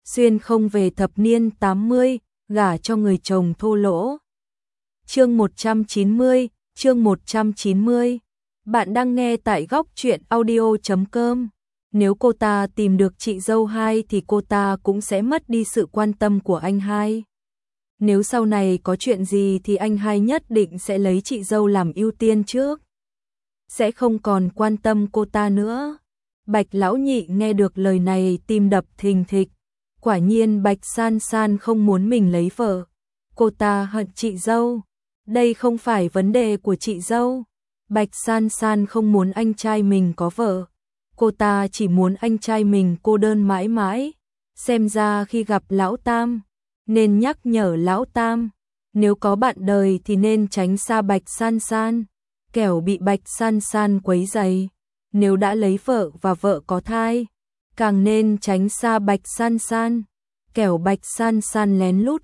xuyên không về thập niên 80, gả cho người chồng thô lỗ. Chương 190, chương 190. Bạn đang nghe tại góc truyện audio.com. Nếu cô ta tìm được chị dâu hai thì cô ta cũng sẽ mất đi sự quan tâm của anh hai. Nếu sau này có chuyện gì thì anh hai nhất định sẽ lấy chị dâu làm ưu tiên trước. Sẽ không còn quan tâm cô ta nữa. Bạch Lão Nhị nghe được lời này tim đập thình thịch. Quả nhiên Bạch San San không muốn mình lấy vợ. Cô ta hận chị dâu. Đây không phải vấn đề của chị dâu. Bạch San San không muốn anh trai mình có vợ. Cô ta chỉ muốn anh trai mình cô đơn mãi mãi. Xem ra khi gặp Lão Tam, nên nhắc nhở Lão Tam. Nếu có bạn đời thì nên tránh xa Bạch San San, kẻo bị Bạch San San quấy rầy. Nếu đã lấy vợ và vợ có thai, càng nên tránh xa Bạch San San, kẻo Bạch San San lén lút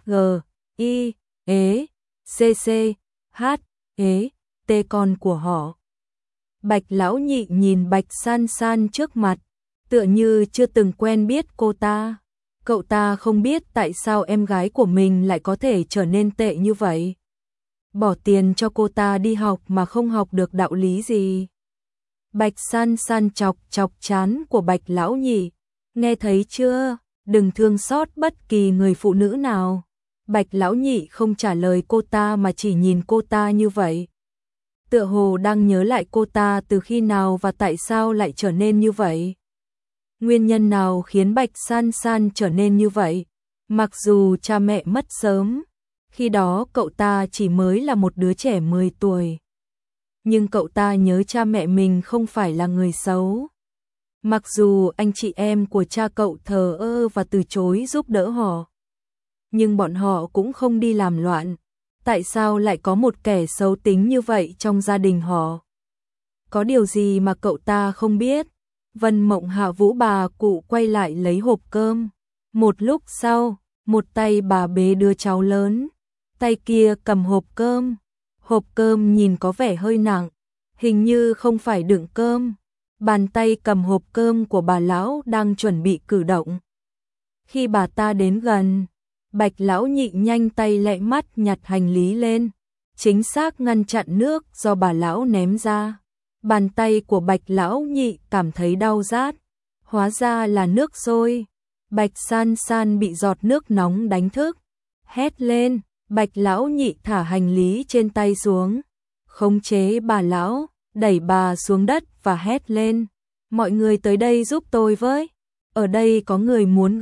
T con của họ. Bạch Lão Nhị nhìn Bạch San San trước mặt, tựa như chưa từng quen biết cô ta. Cậu ta không biết tại sao em gái của mình lại có thể trở nên tệ như vậy. Bỏ tiền cho cô ta đi học mà không học được đạo lý gì. Bạch San San chọc chọc trán của Bạch Lão Nhị. Nghe thấy chưa? Đừng thương xót bất kỳ người phụ nữ nào. Bạch Lão Nhị không trả lời cô ta mà chỉ nhìn cô ta như vậy. Tựa hồ đang nhớ lại cô ta từ khi nào và tại sao lại trở nên như vậy. Nguyên nhân nào khiến Bạch San San trở nên như vậy? Mặc dù cha mẹ mất sớm, khi đó cậu ta chỉ mới là một đứa trẻ 10 tuổi. Nhưng cậu ta nhớ cha mẹ mình không phải là người xấu. Mặc dù anh chị em của cha cậu thờ ơ và từ chối giúp đỡ họ, nhưng bọn họ cũng không đi làm loạn. Tại sao lại có một kẻ xấu tính như vậy trong gia đình họ? Có điều gì mà cậu ta không biết? Vân Mộng Hạ Vũ bà cụ quay lại lấy hộp cơm. Một lúc sau, một tay bà bế đứa cháu lớn, tay kia cầm hộp cơm. Hộp cơm nhìn có vẻ hơi nặng, hình như không phải đựng cơm. Bàn tay cầm hộp cơm của bà lão đang chuẩn bị cử động. Khi bà ta đến gần, Bạch Lão Nhị nhanh tay lẹ mắt nhặt hành lý lên, chính xác ngăn chặn nước do bà lão ném ra. Bàn tay của Bạch Lão Nhị cảm thấy đau rát, hóa ra là nước sôi. Bạch San San bị giọt nước nóng đánh thức, hét lên. Bạch Lão Nhị thả hành lý trên tay xuống, khống chế bà lão, đẩy bà xuống đất và hét lên. Mọi người tới đây giúp tôi với. Ở đây có người muốn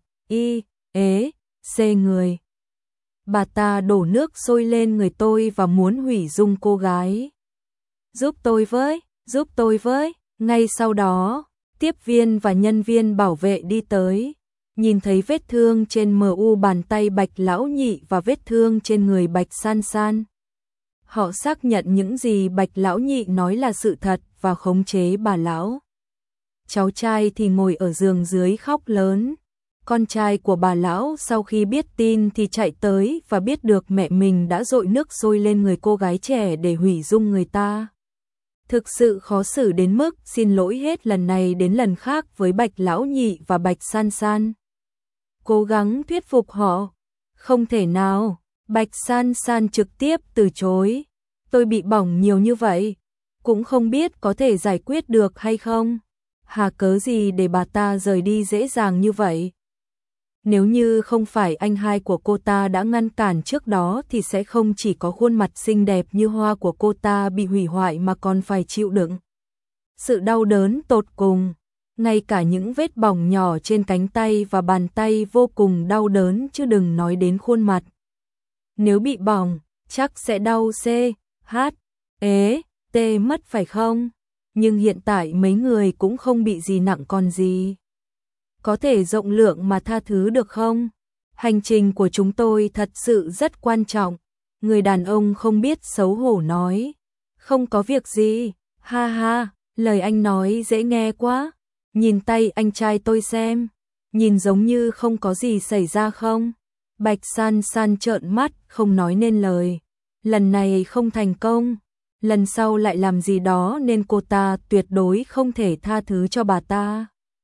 người. Bà ta đổ nước sôi lên người tôi và muốn hủy dung cô gái. Giúp tôi với. Ngay sau đó, tiếp viên và nhân viên bảo vệ đi tới. Nhìn thấy vết thương trên mu bàn tay Bạch Lão Nhị và vết thương trên người Bạch San San. Họ xác nhận những gì Bạch Lão Nhị nói là sự thật và khống chế bà lão. Cháu trai thì ngồi ở giường dưới khóc lớn. Con trai của bà lão sau khi biết tin thì chạy tới và biết được mẹ mình đã dội nước sôi lên người cô gái trẻ để hủy dung người ta. Thực sự khó xử đến mức xin lỗi hết lần này đến lần khác với Bạch Lão Nhị và Bạch San San. Cố gắng thuyết phục họ. Không thể nào. Bạch San San trực tiếp từ chối. Tôi bị bỏng nhiều như vậy, cũng không biết có thể giải quyết được hay không. Hà cớ gì để bà ta rời đi dễ dàng như vậy? Nếu như không phải anh hai của cô ta đã ngăn cản trước đó thì sẽ không chỉ có khuôn mặt xinh đẹp như hoa của cô ta bị hủy hoại mà còn phải chịu đựng sự đau đớn tột cùng. Ngay cả những vết bỏng nhỏ trên cánh tay và bàn tay vô cùng đau đớn chứ đừng nói đến khuôn mặt. Nếu bị bỏng, chắc sẽ đau mất phải không? Nhưng hiện tại mấy người cũng không bị gì nặng còn gì. Có thể rộng lượng mà tha thứ được không? Hành trình của chúng tôi thật sự rất quan trọng. Người đàn ông không biết xấu hổ nói. Không có việc gì, ha ha, lời anh nói dễ nghe quá. Nhìn tay anh trai tôi xem, nhìn giống như không có gì xảy ra không? Bạch San San trợn mắt, không nói nên lời. Lần này không thành công, lần sau lại làm gì đó nên cô ta tuyệt đối không thể tha thứ cho bà ta.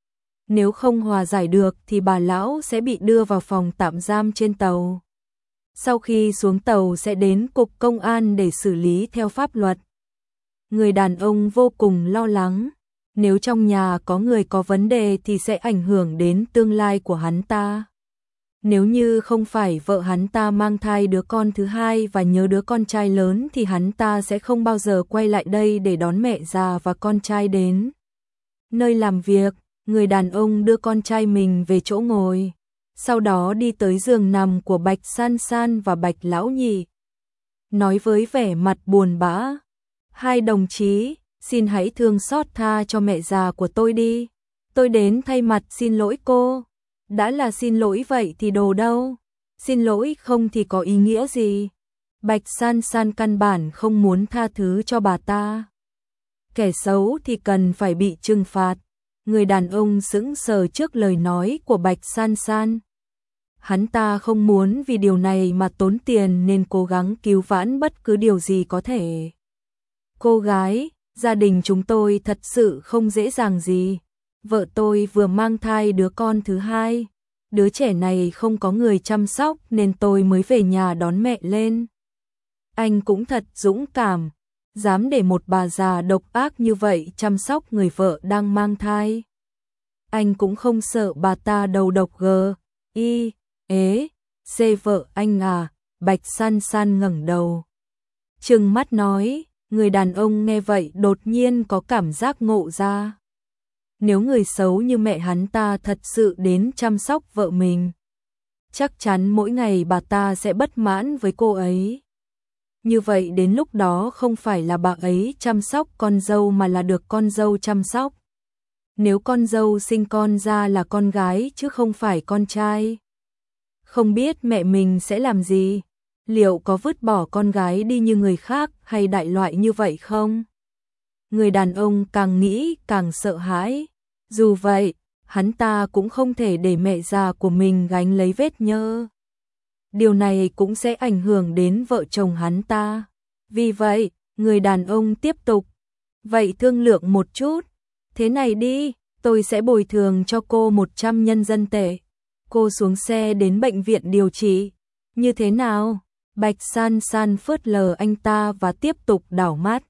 Nếu không hòa giải được thì bà lão sẽ bị đưa vào phòng tạm giam trên tàu. Sau khi xuống tàu sẽ đến cục công an để xử lý theo pháp luật. Người đàn ông vô cùng lo lắng. Nếu trong nhà có người có vấn đề thì sẽ ảnh hưởng đến tương lai của hắn ta. Nếu như không phải vợ hắn ta mang thai đứa con thứ hai và nhớ đứa con trai lớn thì hắn ta sẽ không bao giờ quay lại đây để đón mẹ già và con trai đến nơi làm việc. Người đàn ông đưa con trai mình về chỗ ngồi, sau đó đi tới giường nằm của Bạch San San và Bạch Lão Nhị. Nói với vẻ mặt buồn bã, hai đồng chí, xin hãy thương xót tha cho mẹ già của tôi đi. Tôi đến thay mặt xin lỗi cô. Đã là xin lỗi vậy thì đồ đâu? Xin lỗi không thì có ý nghĩa gì? Bạch San San căn bản không muốn tha thứ cho bà ta. Kẻ xấu thì cần phải bị trừng phạt. Người đàn ông sững sờ trước lời nói của Bạch San San. Hắn ta không muốn vì điều này mà tốn tiền nên cố gắng cứu vãn bất cứ điều gì có thể. Cô gái, gia đình chúng tôi thật sự không dễ dàng gì. Vợ tôi vừa mang thai đứa con thứ hai. Đứa trẻ này không có người chăm sóc nên tôi mới về nhà đón mẹ lên. Anh cũng thật dũng cảm. Dám để một bà già độc ác như vậy chăm sóc người vợ đang mang thai. Anh cũng không sợ bà ta đầu độc vợ anh à? Bạch San San ngẩng đầu, trừng mắt nói. Người đàn ông nghe vậy đột nhiên có cảm giác ngộ ra. Nếu người xấu như mẹ hắn ta thật sự đến chăm sóc vợ mình, chắc chắn mỗi ngày bà ta sẽ bất mãn với cô ấy. Như vậy đến lúc đó không phải là bà ấy chăm sóc con dâu mà là được con dâu chăm sóc. Nếu con dâu sinh con ra là con gái chứ không phải con trai, không biết mẹ mình sẽ làm gì? Liệu có vứt bỏ con gái đi như người khác hay đại loại như vậy không? Người đàn ông càng nghĩ càng sợ hãi. Dù vậy, hắn ta cũng không thể để mẹ già của mình gánh lấy vết nhơ. Điều này cũng sẽ ảnh hưởng đến vợ chồng hắn ta. Vì vậy, người đàn ông tiếp tục. Vậy thương lượng một chút. Thế này đi, tôi sẽ bồi thường cho cô 100 nhân dân tệ. Cô xuống xe đến bệnh viện điều trị. Như thế nào? Bạch San San phớt lờ anh ta và tiếp tục đảo mắt.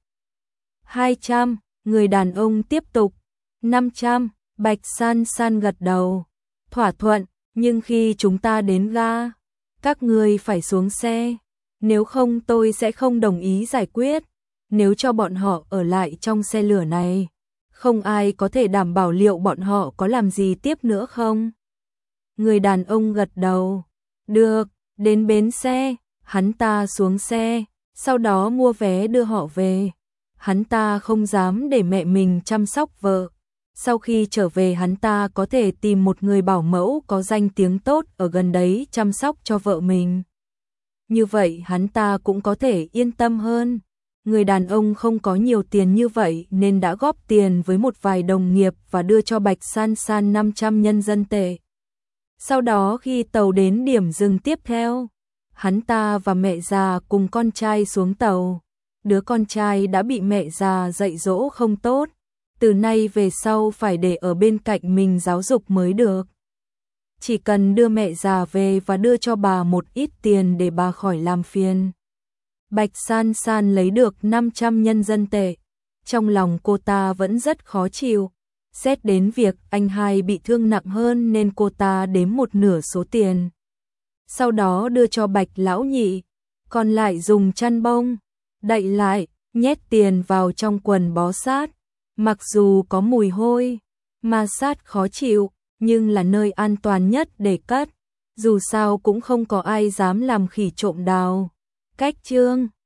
200, người đàn ông tiếp tục. 500, Bạch San San gật đầu. Thỏa thuận, nhưng khi chúng ta đến ga, các người phải xuống xe. Nếu không tôi sẽ không đồng ý giải quyết. Nếu cho bọn họ ở lại trong xe lửa này, không ai có thể đảm bảo liệu bọn họ có làm gì tiếp nữa không? Người đàn ông gật đầu. Được, đến bến xe, hắn ta xuống xe, sau đó mua vé đưa họ về. Hắn ta không dám để mẹ mình chăm sóc vợ. Sau khi trở về hắn ta có thể tìm một người bảo mẫu có danh tiếng tốt ở gần đấy chăm sóc cho vợ mình. Như vậy hắn ta cũng có thể yên tâm hơn. Người đàn ông không có nhiều tiền như vậy nên đã góp tiền với một vài đồng nghiệp và đưa cho Bạch San San 500 nhân dân tệ. Sau đó khi tàu đến điểm dừng tiếp theo, hắn ta và mẹ già cùng con trai xuống tàu. Đứa con trai đã bị mẹ già dạy dỗ không tốt, từ nay về sau phải để ở bên cạnh mình giáo dục mới được. Chỉ cần đưa mẹ già về và đưa cho bà một ít tiền để bà khỏi làm phiền. Bạch San San lấy được 500 nhân dân tệ. Trong lòng cô ta vẫn rất khó chịu. Xét đến việc anh hai bị thương nặng hơn nên cô ta đếm một nửa số tiền. Sau đó đưa cho Bạch Lão Nhị, còn lại dùng chăn bông đậy lại, nhét tiền vào trong quần bó sát. Mặc dù có mùi hôi, ma sát khó chịu, nhưng là nơi an toàn nhất để cất. Dù sao cũng không có ai dám làm khỉ trộm đào. Cách chương